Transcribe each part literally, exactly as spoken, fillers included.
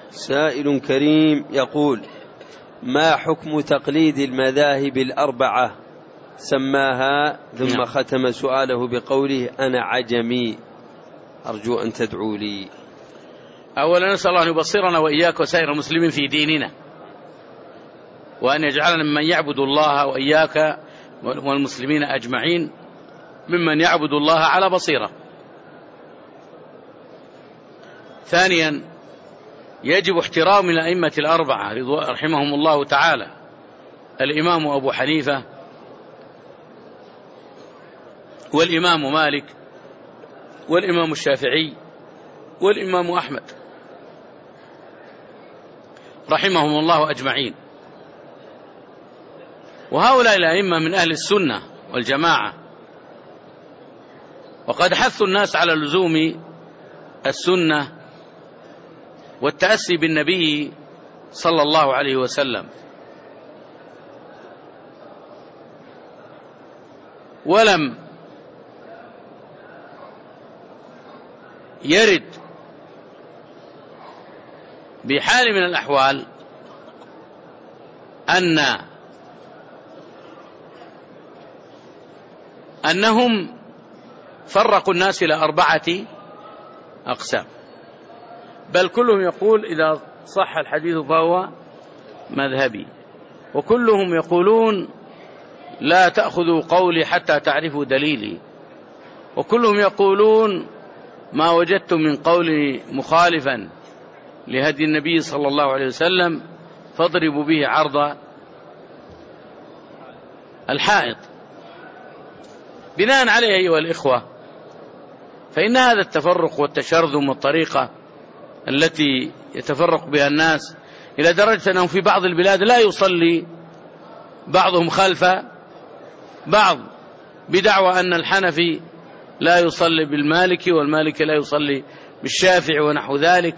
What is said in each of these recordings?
سائل كريم يقول: ما حكم تقليد المذاهب الأربعة؟ سماها ثم ختم سؤاله بقوله: أنا عجمي، أرجو أن تدعو لي. أولا نسأل الله أن يبصرنا وإياك وسائر المسلمين في ديننا، وأن يجعلنا ممن يعبد الله وإياك والمسلمين أجمعين ممن يعبد الله على بصيرة. ثانيا، يجب احترام الأئمة الأربعة رحمهم الله تعالى: الإمام أبو حنيفة، والإمام مالك، والإمام الشافعي، والإمام أحمد رحمهم الله أجمعين. وهؤلاء الأئمة من أهل السنة والجماعة، وقد حثوا الناس على لزوم السنة والتأسي بالنبي صلى الله عليه وسلم. ولم يرد بحال من الأحوال أن أنهم فرقوا الناس إلى أربعة أقسام، بل كلهم يقول إذا صح الحديث فهو مذهبي، وكلهم يقولون لا تأخذوا قولي حتى تعرفوا دليلي، وكلهم يقولون ما وجدتم من قولي مخالفا لهدي النبي صلى الله عليه وسلم فاضربوا به عرض الحائط. بناء عليه أيها الإخوة، فإن هذا التفرق والتشرذم والطريقة التي يتفرق بها الناس إلى درجة أنهم في بعض البلاد لا يصلي بعضهم خلف بعض، بدعوى أن الحنفي لا يصلي بالمالكي والمالكي لا يصلي بالشافعي ونحو ذلك.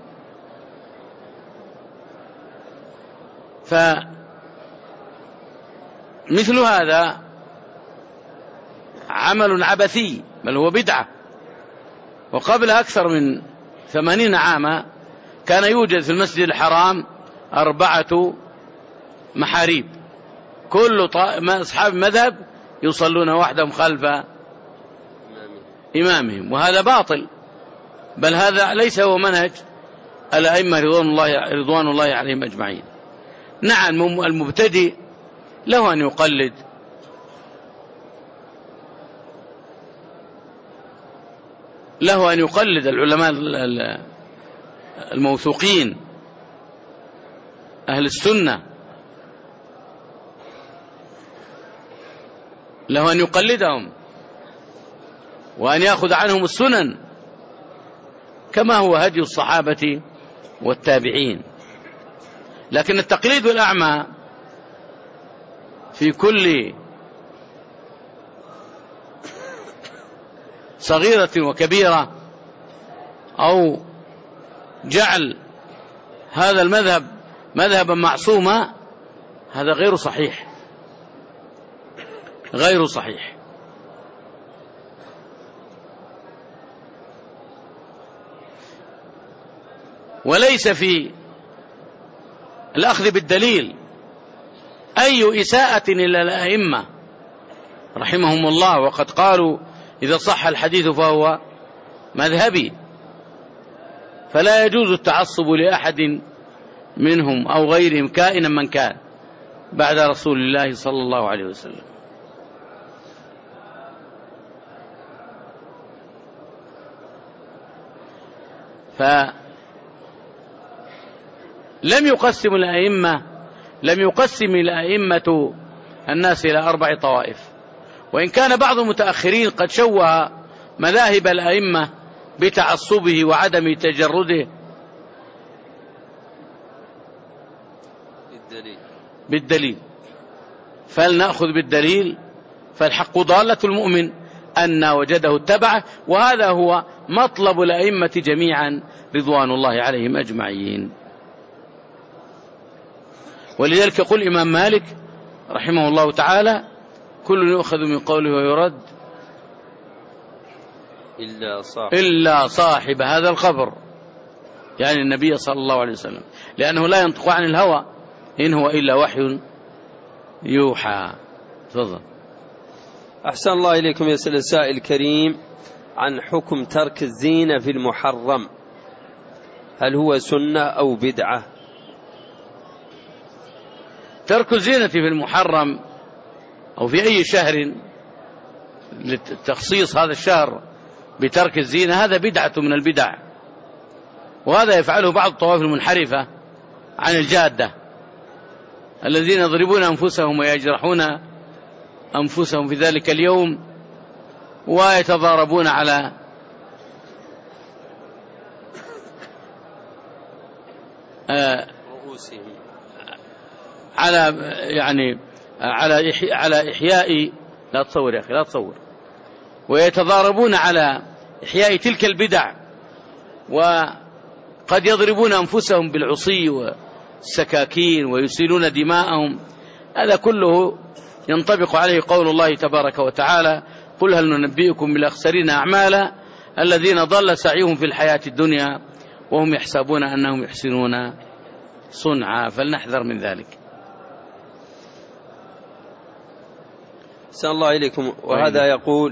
فمثل هذا عمل عبثي، بل هو بدعة. وقبل أكثر من ثمانين عاما كان يوجد في المسجد الحرام أربعة محاريب، كل أصحاب مذهب يصلون وحدهم خلف إمامهم، وهذا باطل، بل هذا ليس هو منهج الأئمة رضوان الله, رضوان الله عليهم أجمعين. نعم، المبتدئ له أن يقلد له أن يقلد العلماء الموثوقين أهل السنة، له أن يقلدهم وأن يأخذ عنهم السنن كما هو هدي الصحابة والتابعين. لكن التقليد الأعمى في كل صغيرة وكبيرة، أو جعل هذا المذهب مذهبا معصوما، هذا غير صحيح، غير صحيح. وليس في الأخذ بالدليل أي إساءة إلى الأئمة رحمهم الله، وقد قالوا إذا صح الحديث فهو مذهبي، فلا يجوز التعصب لأحد منهم أو غيرهم كائنا من كان بعد رسول الله صلى الله عليه وسلم. فلم يقسم الأئمة لم يقسم الأئمة الناس إلى أربع طوائف، وإن كان بعض المتأخرين قد شوه مذاهب الأئمة بتعصبه وعدم تجرده بالدليل, بالدليل. فلنأخذ بالدليل، فالحق ضالة المؤمن أن وجده اتبعه، وهذا هو مطلب الأئمة جميعا رضوان الله عليهم أجمعين. ولذلك يقول الإمام مالك رحمه الله تعالى: كل يؤخذ من قوله ويرد إلا صاحب, إلا صاحب هذا القبر. يعني النبي صلى الله عليه وسلم، لأنه لا ينطق عن الهوى، إن هو إلا وحي يوحى. تفضل. أحسن الله إليكم. يسأل السائل الكريم عن حكم ترك الزينة في المحرم، هل هو سنة أو بدعة؟ ترك الزينة في المحرم أو في أي شهر لتخصيص هذا الشهر بترك الزينة هذا بدعة من البدع، وهذا يفعله بعض الطوائف المنحرفة عن الجادة الذين يضربون أنفسهم ويجرحون أنفسهم في ذلك اليوم ويتضاربون على رؤوسهم على يعني على على إحياء لا تصور يا أخي لا تصور ويتضاربون على إحياء تلك البدع، وقد يضربون أنفسهم بالعصي والسكاكين ويسيلون دماءهم. هذا كله ينطبق عليه قول الله تبارك وتعالى: قل هل ننبئكم بالأخسرين أعمالا الذين ضل سعيهم في الحياة الدنيا وهم يحسبون أنهم يحسنون صنعا. فلنحذر من ذلك. أحسن الله إليكم. وهذا يقول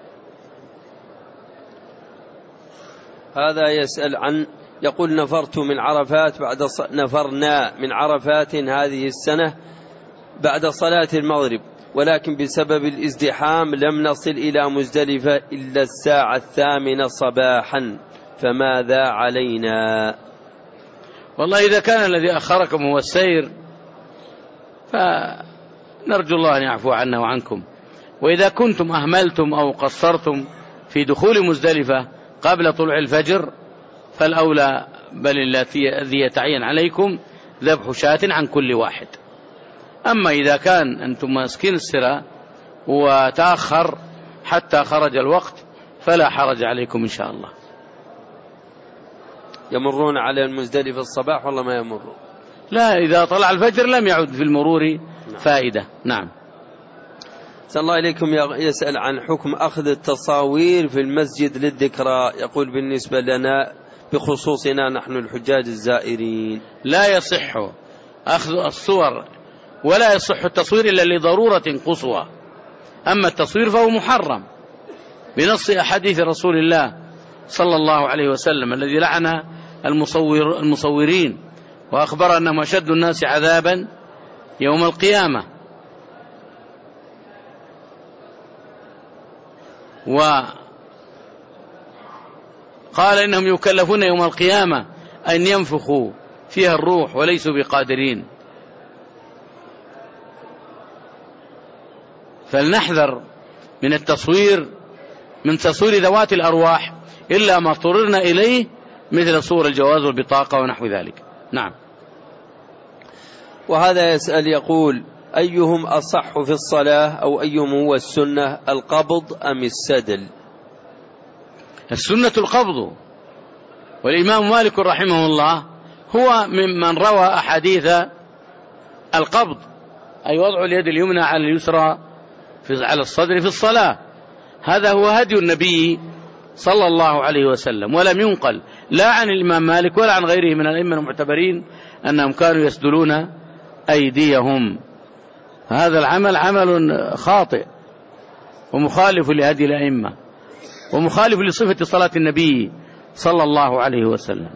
هذا يسأل عن يقول نفرت من عرفات بعد ص... نفرنا من عرفات هذه السنة بعد صلاة المغرب، ولكن بسبب الازدحام لم نصل إلى مزدلفة إلا الساعة الثامنة صباحا، فماذا علينا؟ والله إذا كان الذي أخركم هو السير فنرجو الله أن يعفو عنا وعنكم، وإذا كنتم أهملتم أو قصرتم في دخول مزدلفة قبل طلوع الفجر فالأولى بل الذي يتعين عليكم ذبح شاة عن كل واحد. أما إذا كان أنتم ماسكين السرى وتأخر حتى خرج الوقت فلا حرج عليكم إن شاء الله. يمرون على المزدلفة الصباح والله ما يمرون؟ لا، إذا طلع الفجر لم يعد في المرور فائدة. نعم. صلى الله عليكم. يسأل عن حكم أخذ التصاوير في المسجد للذكرى، يقول بالنسبة لنا بخصوصنا نحن الحجاج الزائرين لا يصح أخذ الصور ولا يصح التصوير إلا لضرورة قصوى، أما التصوير فهو محرم بنص أحاديث رسول الله صلى الله عليه وسلم الذي لعن المصور المصورين وأخبر أنهم أشد الناس عذابا يوم القيامة. وقال إنهم يكلفون يوم القيامة أن ينفخوا فيها الروح وليسوا بقادرين. فلنحذر من التصوير من تصوير ذوات الأرواح إلا ما اضطررنا إليه مثل صور الجواز والبطاقة ونحو ذلك. نعم. وهذا يسأل يقول أيهم أصح في الصلاة أو أيهم هو السنة، القبض أم السدل؟ السنة القبض، والإمام مالك رحمه الله هو ممن روى أحاديث القبض، أي وضع اليد اليمنى على اليسرى على الصدر في الصلاة. هذا هو هدي النبي صلى الله عليه وسلم، ولم ينقل لا عن الإمام مالك ولا عن غيره من الأئمة المعتبرين أنهم كانوا يسدلون أيديهم. هذا العمل عمل خاطئ ومخالف لهدي الأئمة ومخالف لصفة صلاة النبي صلى الله عليه وسلم.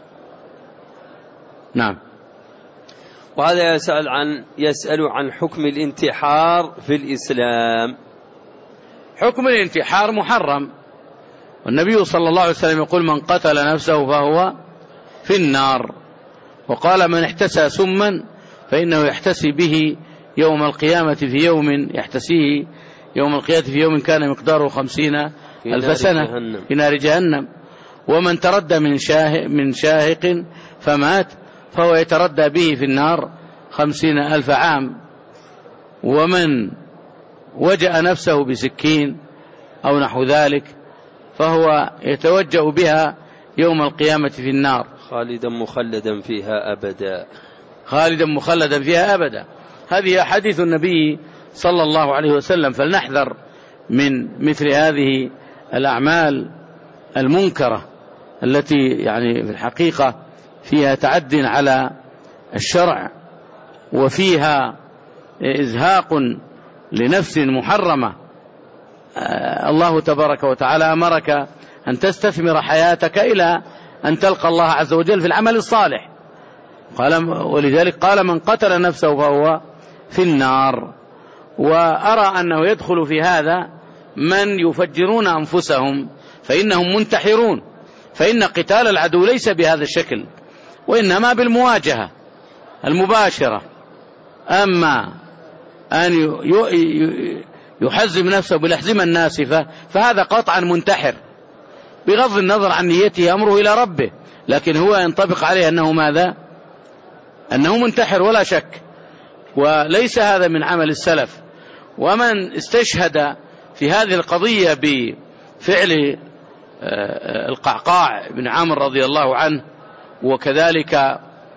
نعم. وهذا يسأل عن يسأل عن حكم الانتحار في الإسلام. حكم الانتحار محرم، والنبي صلى الله عليه وسلم يقول من قتل نفسه فهو في النار، وقال من احتسى سما فإنه يحتسي به يوم القيامة في يوم يحتسيه يوم القيامة في يوم كان مقداره خمسين ألف سنة في نار جهنم. ومن تردى من شاهق, من شاهق فمات فهو يتردى به في النار خمسين ألف عام. ومن وجأ نفسه بسكين أو نحو ذلك فهو يتوجأ بها يوم القيامة في النار خالدا مخلدا فيها أبدا خالدا مخلدا فيها أبدا. هذه حديث النبي صلى الله عليه وسلم. فلنحذر من مثل هذه الأعمال المنكرة التي يعني في الحقيقة فيها تعد على الشرع وفيها إزهاق لنفس محرمة. الله تبارك وتعالى أمرك أن تستثمر حياتك إلى أن تلقى الله عز وجل في العمل الصالح، قال ولذلك قال من قتل نفسه فهو في النار. وأرى أنه يدخل في هذا من يفجرون أنفسهم فإنهم منتحرون، فإن قتال العدو ليس بهذا الشكل وإنما بالمواجهة المباشرة. أما أن يحزم نفسه بالأحزمة الناسفة فهذا قطعا منتحر بغض النظر عن نيته، أمره إلى ربه، لكن هو ينطبق عليه أنه ماذا؟ أنه منتحر ولا شك، وليس هذا من عمل السلف. ومن استشهد في هذه القضية بفعل القعقاع بن عمرو رضي الله عنه، وكذلك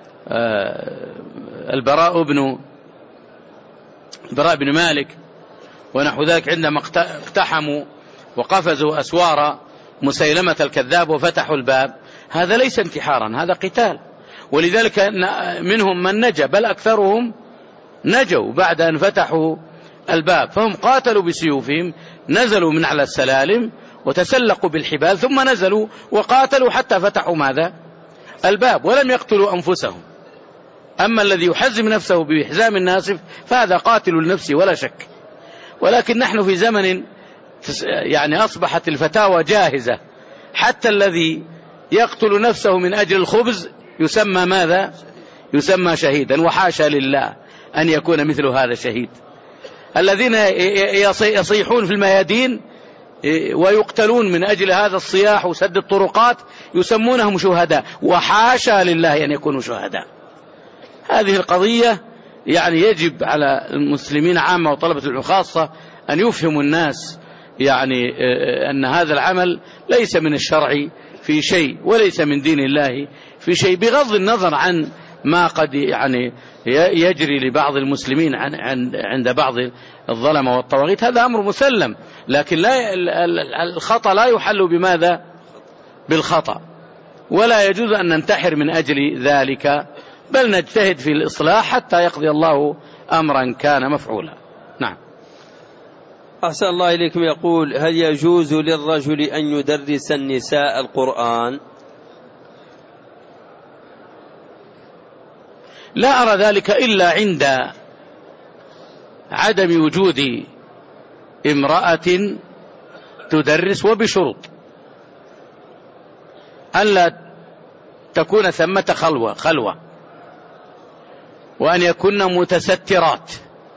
البراء بن البراء بن مالك ونحو ذلك عندما اقتحموا وقفزوا أسوار مسيلمة الكذاب وفتحوا الباب، هذا ليس انتحارا، هذا قتال. ولذلك منهم من نجا، بل أكثرهم نجوا بعد أن فتحوا الباب، فهم قاتلوا بسيوفهم، نزلوا من على السلالم وتسلقوا بالحبال ثم نزلوا وقاتلوا حتى فتحوا ماذا؟ الباب، ولم يقتلوا أنفسهم. أما الذي يحزم نفسه بإحزام الناسف فهذا قاتل النفس ولا شك. ولكن نحن في زمن يعني أصبحت الفتاوى جاهزة، حتى الذي يقتل نفسه من أجل الخبز يسمى ماذا؟ يسمى شهيدا، وحاشا لله أن يكون مثل هذا شهيد. الذين يصيحون في الميادين ويقتلون من أجل هذا الصياح وسد الطرقات يسمونهم شهداء، وحاشا لله أن يكونوا شهداء. هذه القضية يعني يجب على المسلمين عامة وطلبة العلم خاصة أن يفهموا الناس يعني أن هذا العمل ليس من الشرع في شيء وليس من دين الله في شيء، بغض النظر عن ما قد يعني يجري لبعض المسلمين عند بعض الظلمة والطواغيت، هذا أمر مسلم، لكن لا الخطأ لا يحل بماذا؟ بالخطأ. ولا يجوز أن ننتحر من أجل ذلك، بل نجتهد في الإصلاح حتى يقضي الله أمرا كان مفعولا. نعم. أحسن الله إليكم. يقول: هل يجوز للرجل أن يدرس النساء القرآن؟ لا أرى ذلك إلا عند عدم وجود امرأة تدرس، وبشروط ألا تكون ثمة خلوة خلوة وأن يكون متسترات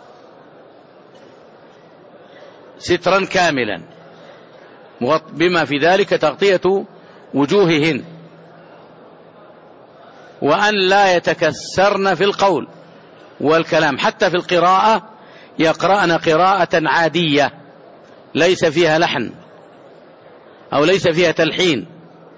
سترا كاملا بما في ذلك تغطية وجوههن، وأن لا يتكسرن في القول والكلام، حتى في القراءة يقرأن قراءة عادية ليس فيها لحن أو ليس فيها تلحين.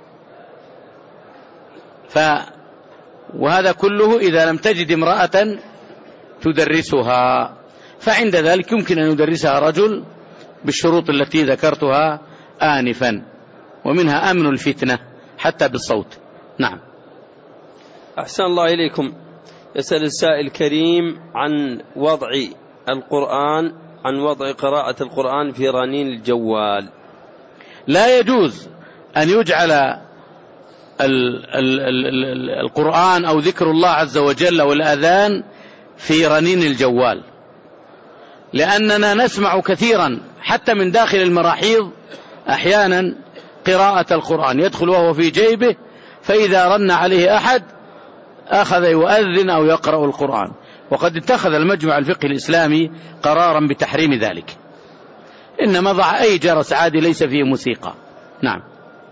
ف وهذا كله إذا لم تجد امرأة تدرسها، فعند ذلك يمكن أن يدرسها رجل بالشروط التي ذكرتها آنفا، ومنها أمن الفتنة حتى بالصوت. نعم. أحسن الله إليكم. يسأل السائل الكريم عن وضع القرآن عن وضع قراءة القرآن في رنين الجوال. لا يجوز أن يجعل ال ال ال القرآن أو ذكر الله عز وجل والأذان في رنين الجوال، لأننا نسمع كثيرا حتى من داخل المراحيض أحيانا قراءة القرآن، يدخل وهو في جيبه، فإذا رن عليه أحد أخذ يؤذن أو يقرأ القرآن. وقد اتخذ المجمع الفقهي الإسلامي قرارا بتحريم ذلك، إنما ضع أي جرس عادي ليس فيه موسيقى. نعم.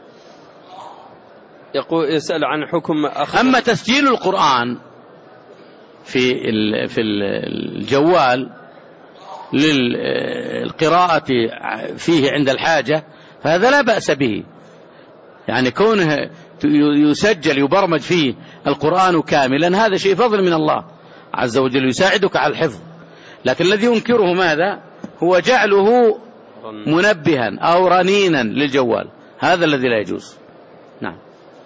يقول يسأل عن حكم أخر. أما تسجيل القرآن في في الجوال للقراءة فيه عند الحاجة فهذا لا بأس به، يعني كونه يسجل يبرمج فيه القرآن كاملا هذا شيء فضل من الله عز وجل يساعدك على الحفظ. لكن الذي ينكره ماذا؟ هو جعله منبها أو رنينا للجوال، هذا الذي لا يجوز. نعم.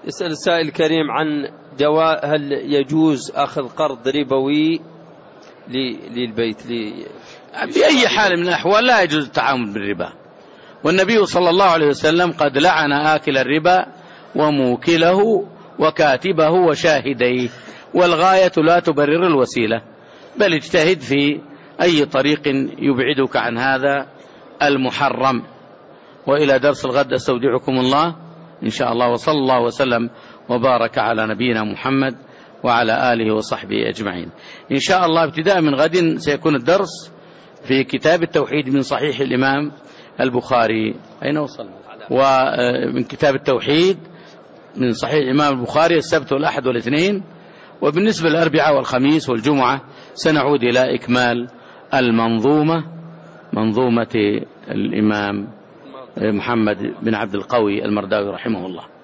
يسأل السائل الكريم عن جواء هل يجوز أخذ قرض ربوي للبيت لي بأي حال من الأحوال لا يجوز التعامل بالربا، والنبي صلى الله عليه وسلم قد لعن آكل الربا وموكله وكاتبه وشاهديه، والغاية لا تبرر الوسيلة، بل اجتهد في أي طريق يبعدك عن هذا المحرم. وإلى درس الغد أستودعكم الله إن شاء الله، وصلى الله وسلم وبارك على نبينا محمد وعلى آله وصحبه أجمعين. إن شاء الله ابتداء من غد سيكون الدرس في كتاب التوحيد من صحيح الإمام البخاري. أين وصلنا؟ ومن كتاب التوحيد من صحيح الإمام البخاري السبت والأحد والاثنين، وبالنسبة للأربعاء والخميس والجمعة سنعود إلى إكمال المنظومة، منظومة الإمام محمد بن عبد القوي المرداوي رحمه الله.